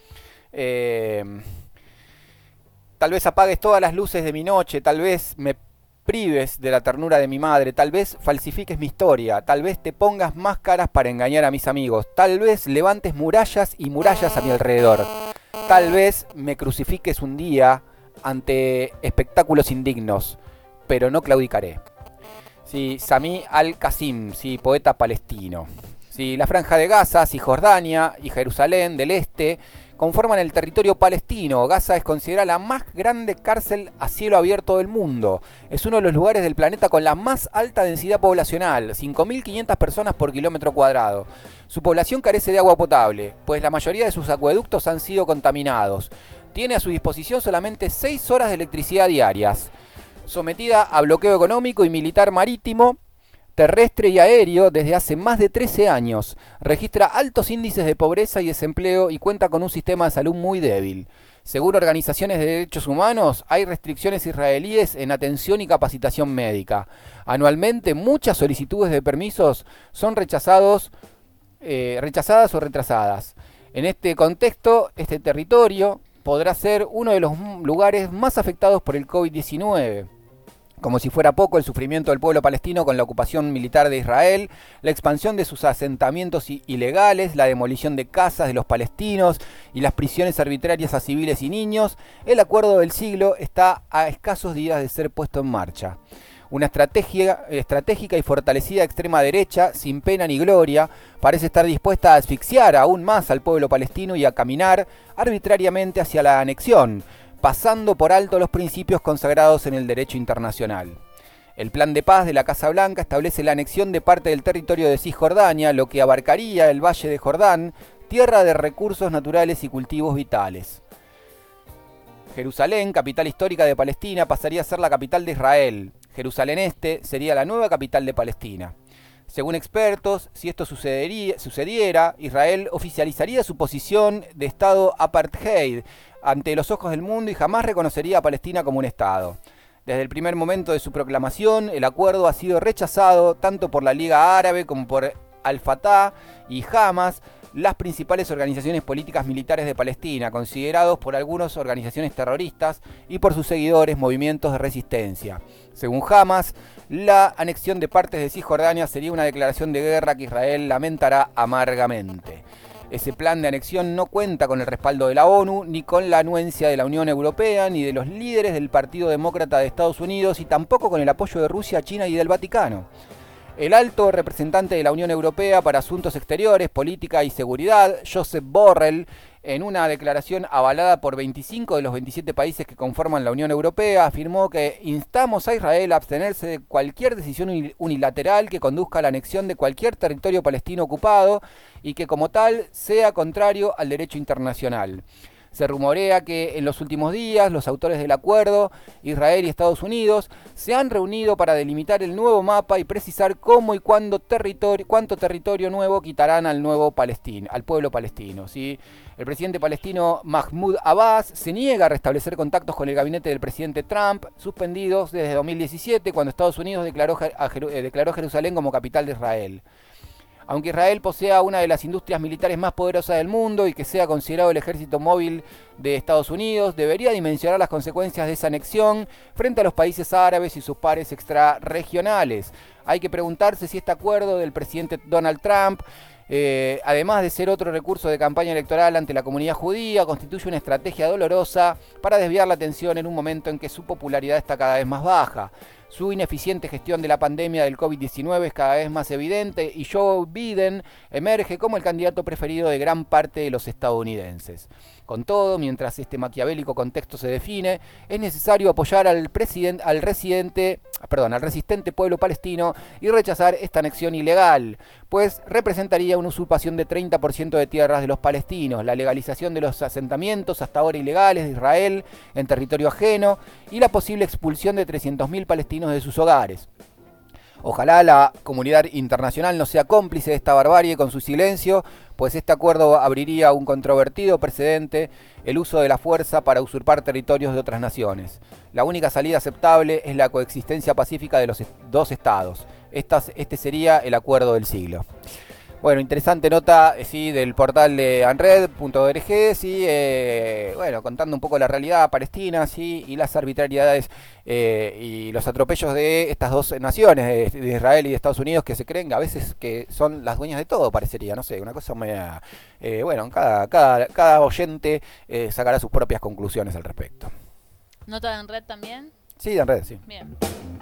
Tal vez apagues todas las luces de mi noche, tal vez me prives de la ternura de mi madre, tal vez falsifiques mi historia, tal vez te pongas máscaras para engañar a mis amigos, tal vez levantes murallas y murallas a mi alrededor, tal vez me crucifiques un día ante espectáculos indignos, pero no claudicaré. Sí, Sami al-Qasim, sí, poeta palestino. Sí, la Franja de Gaza, Cisjordania y Jerusalén del Este conforman el territorio palestino. Gaza es considerada la más grande cárcel a cielo abierto del mundo. Es uno de los lugares del planeta con la más alta densidad poblacional, 5.500 personas por kilómetro cuadrado. Su población carece de agua potable, pues la mayoría de sus acueductos han sido contaminados. Tiene a su disposición solamente 6 horas de electricidad diarias. Sometida a bloqueo económico y militar marítimo, terrestre y aéreo desde hace más de 13 años, registra altos índices de pobreza y desempleo y cuenta con un sistema de salud muy débil. Según organizaciones de derechos humanos, hay restricciones israelíes en atención y capacitación médica. Anualmente, muchas solicitudes de permisos son rechazadas o retrasadas. En este contexto, este territorio podrá ser uno de los lugares más afectados por el COVID-19. Como si fuera poco, el sufrimiento del pueblo palestino con la ocupación militar de Israel, la expansión de sus asentamientos ilegales, la demolición de casas de los palestinos y las prisiones arbitrarias a civiles y niños, el acuerdo del siglo está a escasos días de ser puesto en marcha. Una estrategia estratégica y fortalecida extrema derecha, sin pena ni gloria, parece estar dispuesta a asfixiar aún más al pueblo palestino y a caminar arbitrariamente hacia la anexión, pasando por alto los principios consagrados en el derecho internacional. El plan de paz de la Casa Blanca establece la anexión de parte del territorio de Cisjordania, lo que abarcaría el Valle de Jordán, tierra de recursos naturales y cultivos vitales. Jerusalén, capital histórica de Palestina, pasaría a ser la capital de Israel. Jerusalén Este sería la nueva capital de Palestina. Según expertos, si esto sucediera, Israel oficializaría su posición de Estado apartheid ante los ojos del mundo y jamás reconocería a Palestina como un Estado. Desde el primer momento de su proclamación, el acuerdo ha sido rechazado tanto por la Liga Árabe como por Al-Fatah y Hamas, las principales organizaciones políticas militares de Palestina, considerados por algunas organizaciones terroristas y por sus seguidores movimientos de resistencia. Según Hamas, la anexión de partes de Cisjordania sería una declaración de guerra que Israel lamentará amargamente. Ese plan de anexión no cuenta con el respaldo de la ONU, ni con la anuencia de la Unión Europea, ni de los líderes del Partido Demócrata de Estados Unidos, y tampoco con el apoyo de Rusia, China y del Vaticano. El alto representante de la Unión Europea para Asuntos Exteriores, Política y Seguridad, Josep Borrell, en una declaración avalada por 25 de los 27 países que conforman la Unión Europea, afirmó que instamos a Israel a abstenerse de cualquier decisión unilateral que conduzca a la anexión de cualquier territorio palestino ocupado y que como tal sea contrario al derecho internacional. Se rumorea que en los últimos días los autores del acuerdo, Israel y Estados Unidos, se han reunido para delimitar el nuevo mapa y precisar cómo y cuánto territorio nuevo quitarán al pueblo palestino. ¿Sí? El presidente palestino Mahmoud Abbas se niega a restablecer contactos con el gabinete del presidente Trump, suspendidos desde 2017, cuando Estados Unidos declaró Jerusalén como capital de Israel. Aunque Israel posea una de las industrias militares más poderosas del mundo y que sea considerado el ejército móvil de Estados Unidos, debería dimensionar las consecuencias de esa anexión frente a los países árabes y sus pares extrarregionales. Hay que preguntarse si este acuerdo del presidente Donald Trump, además de ser otro recurso de campaña electoral ante la comunidad judía, constituye una estrategia dolorosa para desviar la atención en un momento en que su popularidad está cada vez más baja. Su ineficiente gestión de la pandemia del COVID-19 es cada vez más evidente y Joe Biden emerge como el candidato preferido de gran parte de los estadounidenses. Con todo, mientras este maquiavélico contexto se define, es necesario apoyar al resistente pueblo palestino y rechazar esta anexión ilegal, pues representaría una usurpación de 30% de tierras de los palestinos, la legalización de los asentamientos hasta ahora ilegales de Israel en territorio ajeno y la posible expulsión de 300.000 palestinos de sus hogares. Ojalá la comunidad internacional no sea cómplice de esta barbarie con su silencio, pues este acuerdo abriría un controvertido precedente, el uso de la fuerza para usurpar territorios de otras naciones. La única salida aceptable es la coexistencia pacífica de los dos estados. Este sería el acuerdo del siglo. Bueno, interesante nota sí, del portal de anred.org, sí, contando un poco la realidad palestina, sí, y las arbitrariedades y los atropellos de estas dos naciones, de Israel y de Estados Unidos, que se creen a veces que son las dueñas de todo, parecería, no sé, una cosa media... cada oyente sacará sus propias conclusiones al respecto. ¿Nota de Anred también? Sí, de Anred, sí. Bien.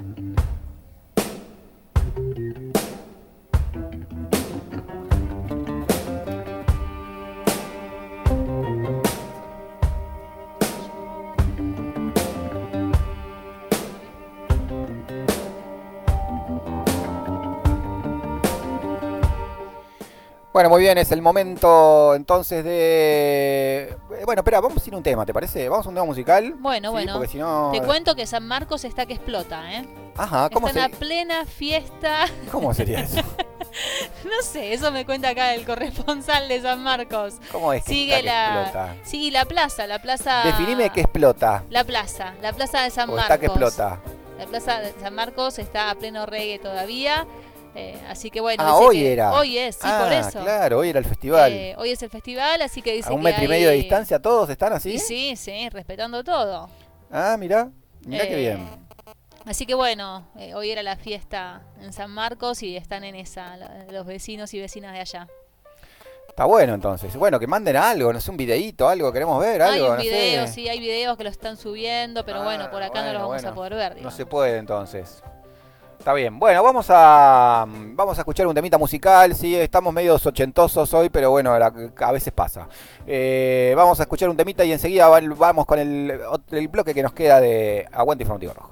Bueno, muy bien, es el momento entonces de... Bueno, espera, vamos a ir a un tema, ¿te parece? ¿Vamos a un tema musical? Bueno, sí, bueno. Porque si no... Te cuento que San Marcos está que explota, ¿eh? Ajá, ¿cómo está en la plena fiesta. ¿Cómo sería eso? No sé, eso me cuenta acá el corresponsal de San Marcos. ¿Cómo es que explota? Sí, la plaza. Definime qué explota. La plaza de San Marcos. Está que explota. La plaza de San Marcos está a pleno reggae todavía. Así que bueno, hoy era. Hoy es, sí, por eso. Claro, hoy era el festival. Hoy es el festival, así que dice que a un metro y medio de distancia todos están así. Y sí, respetando todo. Ah, mirá qué bien. Así que bueno, hoy era la fiesta en San Marcos y están en esa los vecinos y vecinas de allá. Está bueno entonces. Bueno, que manden algo, no sé, un videíto, algo, queremos ver, algo. Hay un video, sí, hay videos que lo están subiendo, pero bueno, por acá no los vamos a poder ver. Digamos. No se puede entonces. Está bien, bueno, vamos a escuchar un temita musical, sí, estamos medio ochentosos hoy, pero bueno, a veces pasa. Vamos a escuchar un temita y enseguida vamos con el bloque que nos queda de Aguante Informativo Rojo.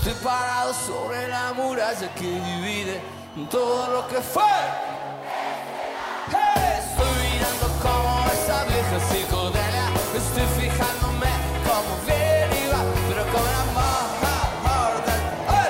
Estoy parado sobre la muralla que divide todo lo que fue. Hey, estoy mirando como esa vieja psicodelia. Estoy fijándome como viene y va, pero con amor del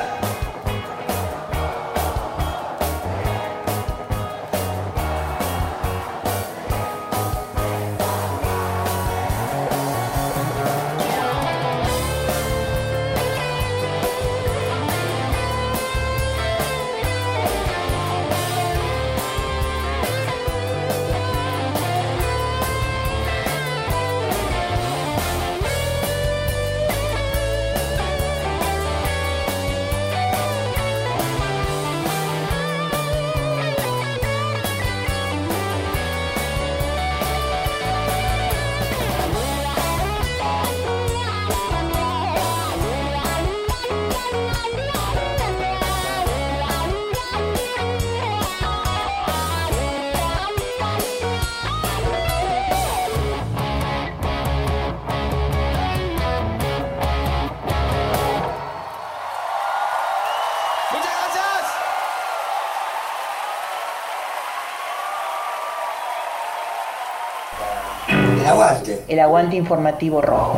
El aguante informativo rojo.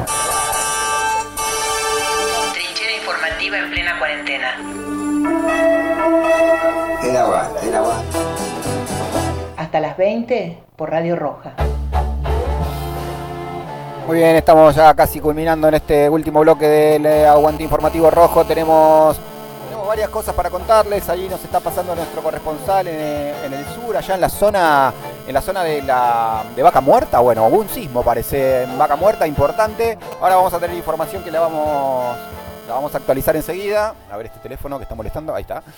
Trinchera informativa en plena cuarentena. El aguante. Hasta las 20 por Radio Roja. Muy bien, estamos ya casi culminando en este último bloque del aguante informativo rojo. Tenemos varias cosas para contarles. Ahí nos está pasando nuestro corresponsal en el sur, allá en la zona de Vaca Muerta. Bueno, hubo un sismo, parece, en Vaca Muerta, importante. Ahora vamos a tener información que la vamos a actualizar enseguida. A ver este teléfono que está molestando, ahí está.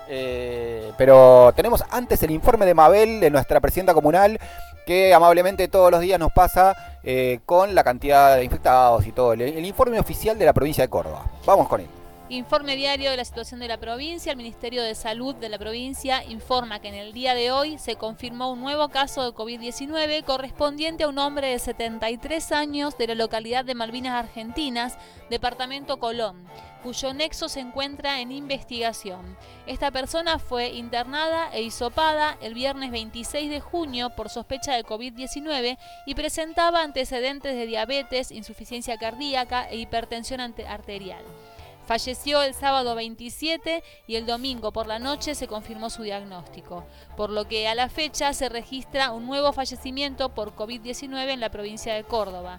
Pero tenemos antes el informe de Mabel, de nuestra presidenta comunal, que amablemente todos los días nos pasa con la cantidad de infectados y todo. El informe oficial de la provincia de Córdoba. Vamos con él. Informe diario de la situación de la provincia. El Ministerio de Salud de la provincia informa que en el día de hoy se confirmó un nuevo caso de COVID-19 correspondiente a un hombre de 73 años de la localidad de Malvinas Argentinas, departamento Colón, cuyo nexo se encuentra en investigación. Esta persona fue internada e hisopada el viernes 26 de junio por sospecha de COVID-19 y presentaba antecedentes de diabetes, insuficiencia cardíaca e hipertensión arterial. Falleció el sábado 27 y el domingo por la noche se confirmó su diagnóstico, por lo que a la fecha se registra un nuevo fallecimiento por COVID-19 en la provincia de Córdoba.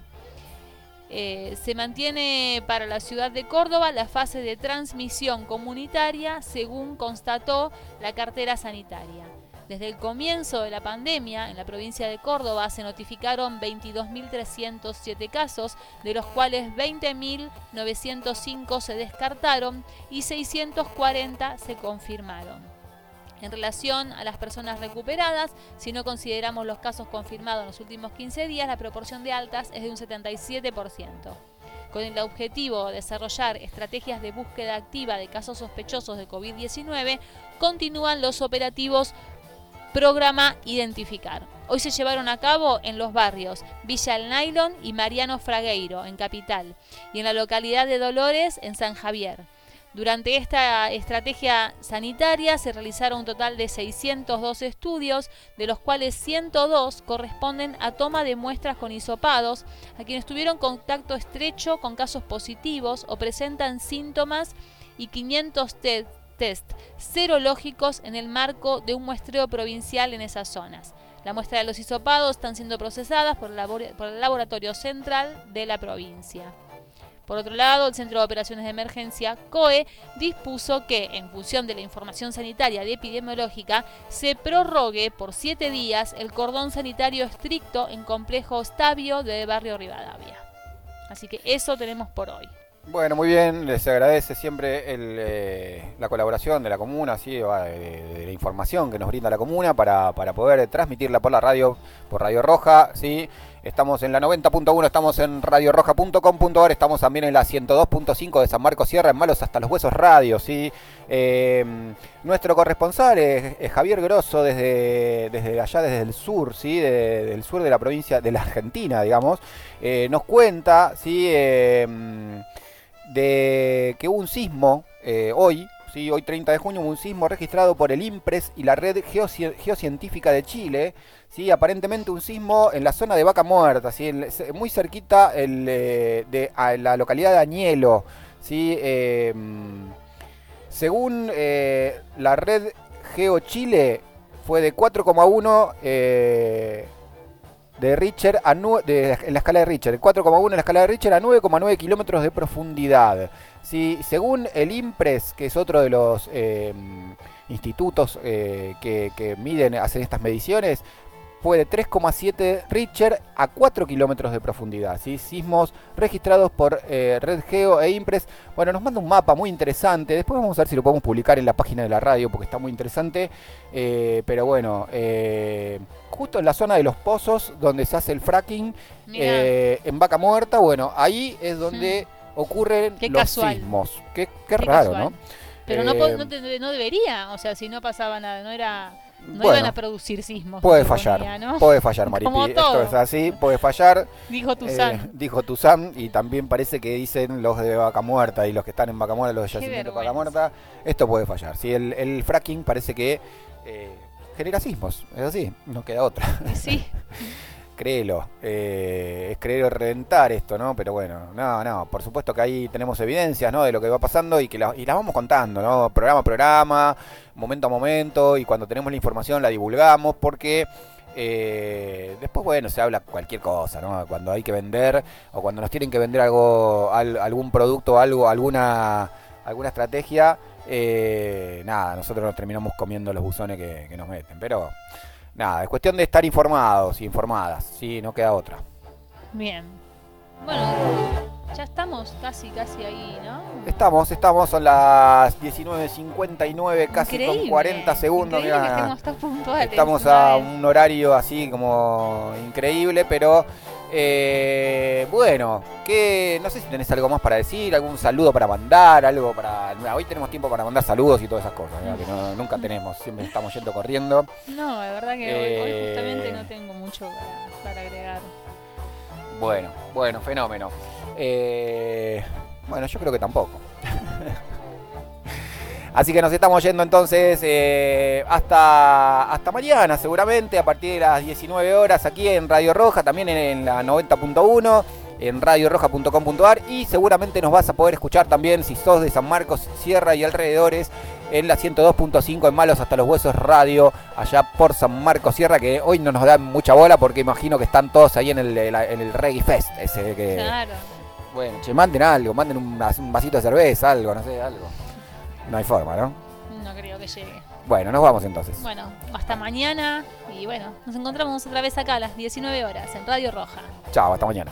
Se mantiene para la ciudad de Córdoba la fase de transmisión comunitaria, según constató la cartera sanitaria. Desde el comienzo de la pandemia, en la provincia de Córdoba se notificaron 22.307 casos, de los cuales 20.905 se descartaron y 640 se confirmaron. En relación a las personas recuperadas, si no consideramos los casos confirmados en los últimos 15 días, la proporción de altas es de un 77%. Con el objetivo de desarrollar estrategias de búsqueda activa de casos sospechosos de COVID-19, continúan los operativos Programa Identificar. Hoy se llevaron a cabo en los barrios Villa El Nailon y Mariano Fragueiro, en Capital, y en la localidad de Dolores, en San Javier. Durante esta estrategia sanitaria se realizaron un total de 602 estudios, de los cuales 102 corresponden a toma de muestras con hisopados a quienes tuvieron contacto estrecho con casos positivos o presentan síntomas, y 500 test serológicos en el marco de un muestreo provincial en esas zonas. La muestra de los hisopados están siendo procesadas por el Laboratorio Central de la provincia. Por otro lado, el Centro de Operaciones de Emergencia, COE, dispuso que, en función de la información sanitaria y epidemiológica, se prorrogue por 7 días el cordón sanitario estricto en Complejo Stabio de Barrio Rivadavia. Así que eso tenemos por hoy. Bueno, muy bien, les agradece siempre la colaboración de la comuna, ¿sí? de la información que nos brinda la comuna para poder transmitirla por la radio, por Radio Roja, ¿sí? Estamos en la 90.1, estamos en radioroja.com.ar, estamos también en la 102.5 de San Marcos Sierra, en Malos Hasta los Huesos Radio, ¿sí? Nuestro corresponsal es Javier Grosso desde allá, desde el sur, ¿sí? Del sur de la provincia, de la Argentina, digamos, nos cuenta, ¿sí? De que hubo un sismo hoy 30 de junio, un sismo registrado por el INPRES y la Red Geocientífica de Chile. ¿Sí? Aparentemente un sismo en la zona de Vaca Muerta, ¿sí? Muy cerquita a la localidad de Añelo. ¿Sí? Según la Red Geo Chile, fue de 4,1 de Richter en la escala de Richter, 4,1 en la escala de Richter a 9,9 kilómetros de profundidad. ¿Sí? Según el INPRES, que es otro de los institutos que hacen estas mediciones, fue de 3,7 Richter a 4 kilómetros de profundidad. ¿Sí? Sismos registrados por Red Geo e INPRES. Bueno, nos manda un mapa muy interesante. Después vamos a ver si lo podemos publicar en la página de la radio porque está muy interesante. Pero bueno, justo en la zona de los pozos donde se hace el fracking, en Vaca Muerta, bueno, ahí es donde ocurren los sismos. Qué raro, casual, ¿no? Pero no debería, o sea, si no pasaba nada, no iban a producir sismos. Puede fallar, ¿no? Puede fallar, Maripi. Esto es así, puede fallar. Dijo Tuzán. Dijo Tuzán, y también parece que dicen los de Vaca Muerta y los que están en Vaca Muerta, los de yacimientos de Vaca Muerta. Esto puede fallar. ¿Sí? El fracking parece que genera sismos, es así, no queda otra. Sí. Créelo, es creer reventar esto, ¿no? Pero bueno, no, por supuesto que ahí tenemos evidencias, ¿no? De lo que va pasando y las vamos contando, ¿no? Programa a programa, momento a momento, y cuando tenemos la información la divulgamos porque después, bueno, se habla cualquier cosa, ¿no? Cuando hay que vender o cuando nos tienen que vender algún producto, alguna estrategia, nada, nosotros nos terminamos comiendo los buzones que nos meten, pero... Nada, es cuestión de estar informados y informadas, sí, no queda otra. Bien. Bueno, ya estamos casi ahí, ¿no? Estamos, son las 19:59, casi increíble, con 40 segundos. Increíble que estemos tan puntuales. Estamos a un horario así como increíble, pero bueno, que no sé si tenés algo más para decir, algún saludo para mandar, algo para... Hoy tenemos tiempo para mandar saludos y todas esas cosas, ¿verdad? Que nunca tenemos, siempre estamos yendo corriendo. No, la verdad que hoy justamente no tengo mucho para agregar. Bueno, fenómeno. Bueno, yo creo que tampoco. Así que nos estamos yendo entonces hasta mañana seguramente, a partir de las 19 horas aquí en Radio Roja, también en la 90.1, en radioroja.com.ar, y seguramente nos vas a poder escuchar también si sos de San Marcos, Sierra y alrededores, en la 102.5 en Malos Hasta los Huesos Radio, allá por San Marcos, Sierra, que hoy no nos dan mucha bola porque imagino que están todos ahí en el Reggae Fest, ese que... Claro. Bueno, manden algo, manden un vasito de cerveza, algo, no sé, algo. No hay forma, ¿no? No creo que llegue. Bueno, nos vamos entonces. Bueno, hasta mañana y bueno, nos encontramos otra vez acá a las 19 horas en Radio Roja. Chao, hasta mañana.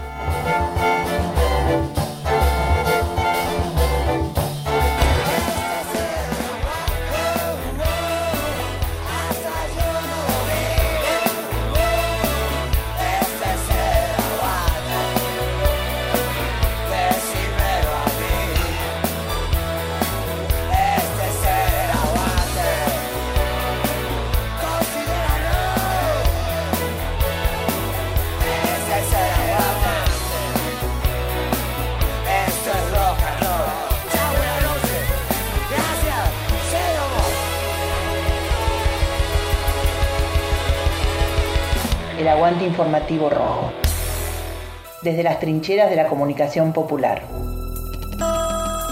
El aguante informativo rojo. Desde las trincheras de la comunicación popular.